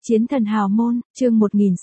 Chiến thần hào môn, chương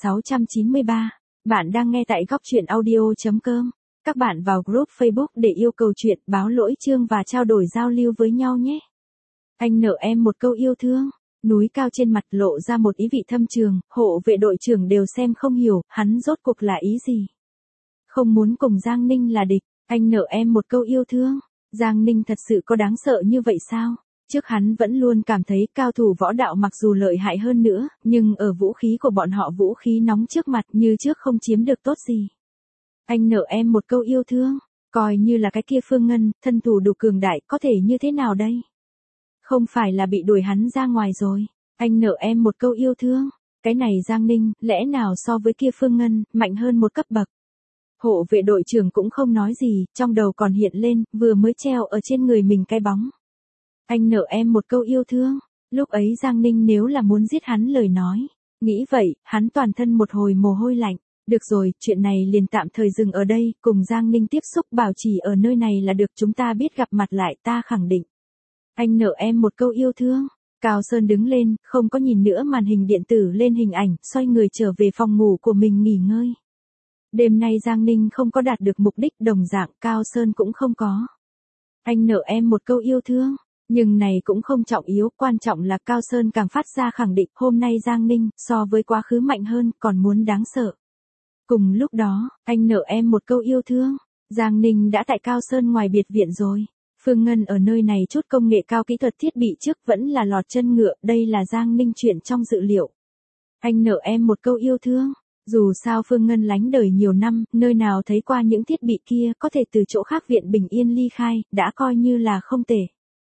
1693. Bạn đang nghe tại góc truyện audio.com. Các bạn vào group Facebook để yêu cầu chuyện, báo lỗi chương và trao đổi giao lưu với nhau nhé. Anh nợ em một câu yêu thương. Núi cao trên mặt lộ ra một ý vị thâm trường, hộ vệ đội trưởng đều xem không hiểu, hắn rốt cuộc là ý gì. Không muốn cùng Giang Ninh là địch, anh nợ em một câu yêu thương. Giang Ninh thật sự có đáng sợ như vậy sao? Trước hắn vẫn luôn cảm thấy cao thủ võ đạo mặc dù lợi hại hơn nữa, nhưng ở vũ khí của bọn họ vũ khí nóng trước mặt như trước không chiếm được tốt gì. Anh nợ em một câu yêu thương, coi như là cái kia Phương Ngân, thân thủ đủ cường đại có thể như thế nào đây? Không phải là bị đuổi hắn ra ngoài rồi, anh nợ em một câu yêu thương, cái này Giang Ninh, lẽ nào so với kia Phương Ngân, mạnh hơn một cấp bậc. Hộ vệ đội trưởng cũng không nói gì, trong đầu còn hiện lên, vừa mới treo ở trên người mình cái bóng. Anh nợ em một câu yêu thương, lúc ấy Giang Ninh nếu là muốn giết hắn lời nói. Nghĩ vậy, hắn toàn thân một hồi mồ hôi lạnh. Được rồi, chuyện này liền tạm thời dừng ở đây, cùng Giang Ninh tiếp xúc bảo trì ở nơi này là được, chúng ta biết gặp mặt lại, ta khẳng định. Anh nợ em một câu yêu thương. Cao Sơn đứng lên, không có nhìn nữa màn hình điện tử lên hình ảnh, xoay người trở về phòng ngủ của mình nghỉ ngơi. Đêm nay Giang Ninh không có đạt được mục đích, đồng dạng Cao Sơn cũng không có. Anh nợ em một câu yêu thương. Nhưng này cũng không trọng yếu, quan trọng là Cao Sơn càng phát ra khẳng định hôm nay Giang Ninh so với quá khứ mạnh hơn, còn muốn đáng sợ. Cùng lúc đó, anh nợ em một câu yêu thương. Giang Ninh đã tại Cao Sơn ngoài biệt viện rồi. Phương Ngân ở nơi này chút công nghệ cao kỹ thuật thiết bị trước vẫn là lọt chân ngựa, đây là Giang Ninh chuyện trong dự liệu. Anh nợ em một câu yêu thương. Dù sao Phương Ngân lánh đời nhiều năm, nơi nào thấy qua những thiết bị kia có thể từ chỗ khác viện bình yên ly khai, đã coi như là không tệ.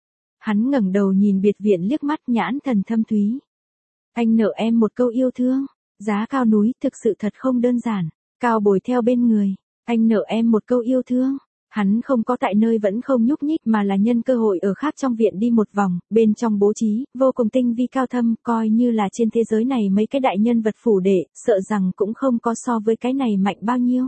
Hắn ngẩng đầu nhìn biệt viện liếc mắt nhãn thần thâm thúy. Anh nợ em một câu yêu thương. Giá cao núi thực sự thật không đơn giản. Cao bồi theo bên người. Anh nợ em một câu yêu thương. Hắn không có tại nơi vẫn không nhúc nhích mà là nhân cơ hội ở khác trong viện đi một vòng, bên trong bố trí, vô cùng tinh vi cao thâm, coi như là trên thế giới này mấy cái đại nhân vật phủ đệ, sợ rằng cũng không có so với cái này mạnh bao nhiêu.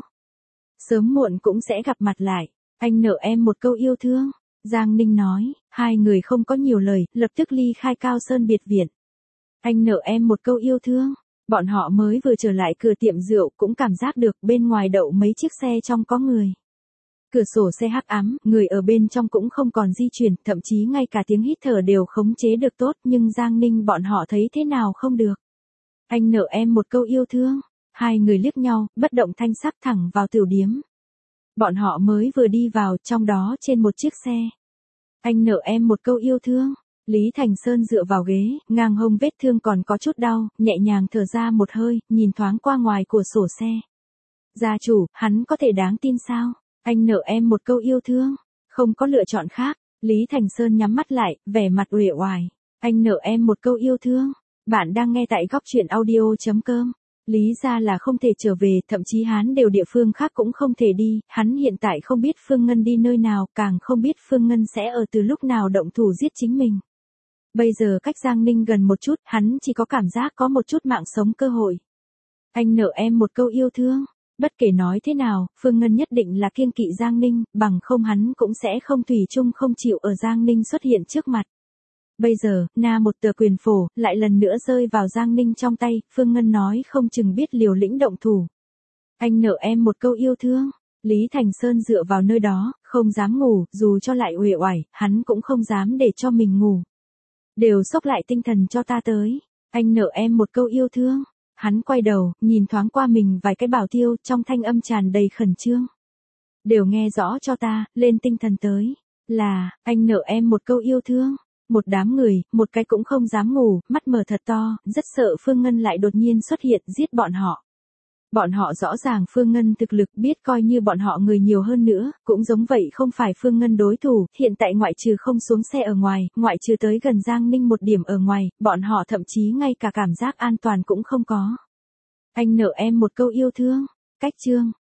Sớm muộn cũng sẽ gặp mặt lại. Anh nợ em một câu yêu thương. Giang Ninh nói, hai người không có nhiều lời, lập tức ly khai Cao Sơn biệt viện. Anh nợ em một câu yêu thương. Bọn họ mới vừa trở lại cửa tiệm rượu cũng cảm giác được bên ngoài đậu mấy chiếc xe trong có người. Cửa sổ xe hắc ám, người ở bên trong cũng không còn di chuyển, thậm chí ngay cả tiếng hít thở đều khống chế được tốt, nhưng Giang Ninh bọn họ thấy thế nào không được. Anh nợ em một câu yêu thương. Hai người liếc nhau, bất động thanh sắc thẳng vào tiểu điếm. Bọn họ mới vừa đi vào, trong đó trên một chiếc xe. Anh nợ em một câu yêu thương. Lý Thành Sơn dựa vào ghế, ngang hông vết thương còn có chút đau, nhẹ nhàng thở ra một hơi, nhìn thoáng qua ngoài của sổ xe. Gia chủ, hắn có thể đáng tin sao? Anh nợ em một câu yêu thương. Không có lựa chọn khác. Lý Thành Sơn nhắm mắt lại, vẻ mặt uể oải. Anh nợ em một câu yêu thương. Bạn đang nghe tại góc truyện audio.com. Lý ra là không thể trở về, thậm chí hắn đều địa phương khác cũng không thể đi, hắn hiện tại không biết Phương Ngân đi nơi nào, càng không biết Phương Ngân sẽ ở từ lúc nào động thủ giết chính mình. Bây giờ cách Giang Ninh gần một chút, hắn chỉ có cảm giác có một chút mạng sống cơ hội. Anh nợ em một câu yêu thương. Bất kể nói thế nào, Phương Ngân nhất định là kiêng kỵ Giang Ninh, bằng không hắn cũng sẽ không thủy chung không chịu ở Giang Ninh xuất hiện trước mặt. Bây giờ, một tờ quyền phổ, lại lần nữa rơi vào Giang Ninh trong tay, Phương Ngân nói không chừng biết liều lĩnh động thủ. Anh nợ em một câu yêu thương. Lý Thành Sơn dựa vào nơi đó, không dám ngủ, dù cho lại uể oải, hắn cũng không dám để cho mình ngủ. Đều xốc lại tinh thần cho ta tới. Anh nợ em một câu yêu thương. Hắn quay đầu, nhìn thoáng qua mình vài cái bảo tiêu, trong thanh âm tràn đầy khẩn trương. Đều nghe rõ cho ta, lên tinh thần tới. Là, anh nợ em một câu yêu thương. Một đám người, một cái cũng không dám ngủ, mắt mở thật to, rất sợ Phương Ngân lại đột nhiên xuất hiện giết bọn họ. Bọn họ rõ ràng Phương Ngân thực lực, biết coi như bọn họ người nhiều hơn nữa, cũng giống vậy không phải Phương Ngân đối thủ, hiện tại ngoại trừ không xuống xe ở ngoài, ngoại trừ tới gần Giang Ninh một điểm ở ngoài, bọn họ thậm chí ngay cả cảm giác an toàn cũng không có. Anh nợ em một câu yêu thương. Cách chương.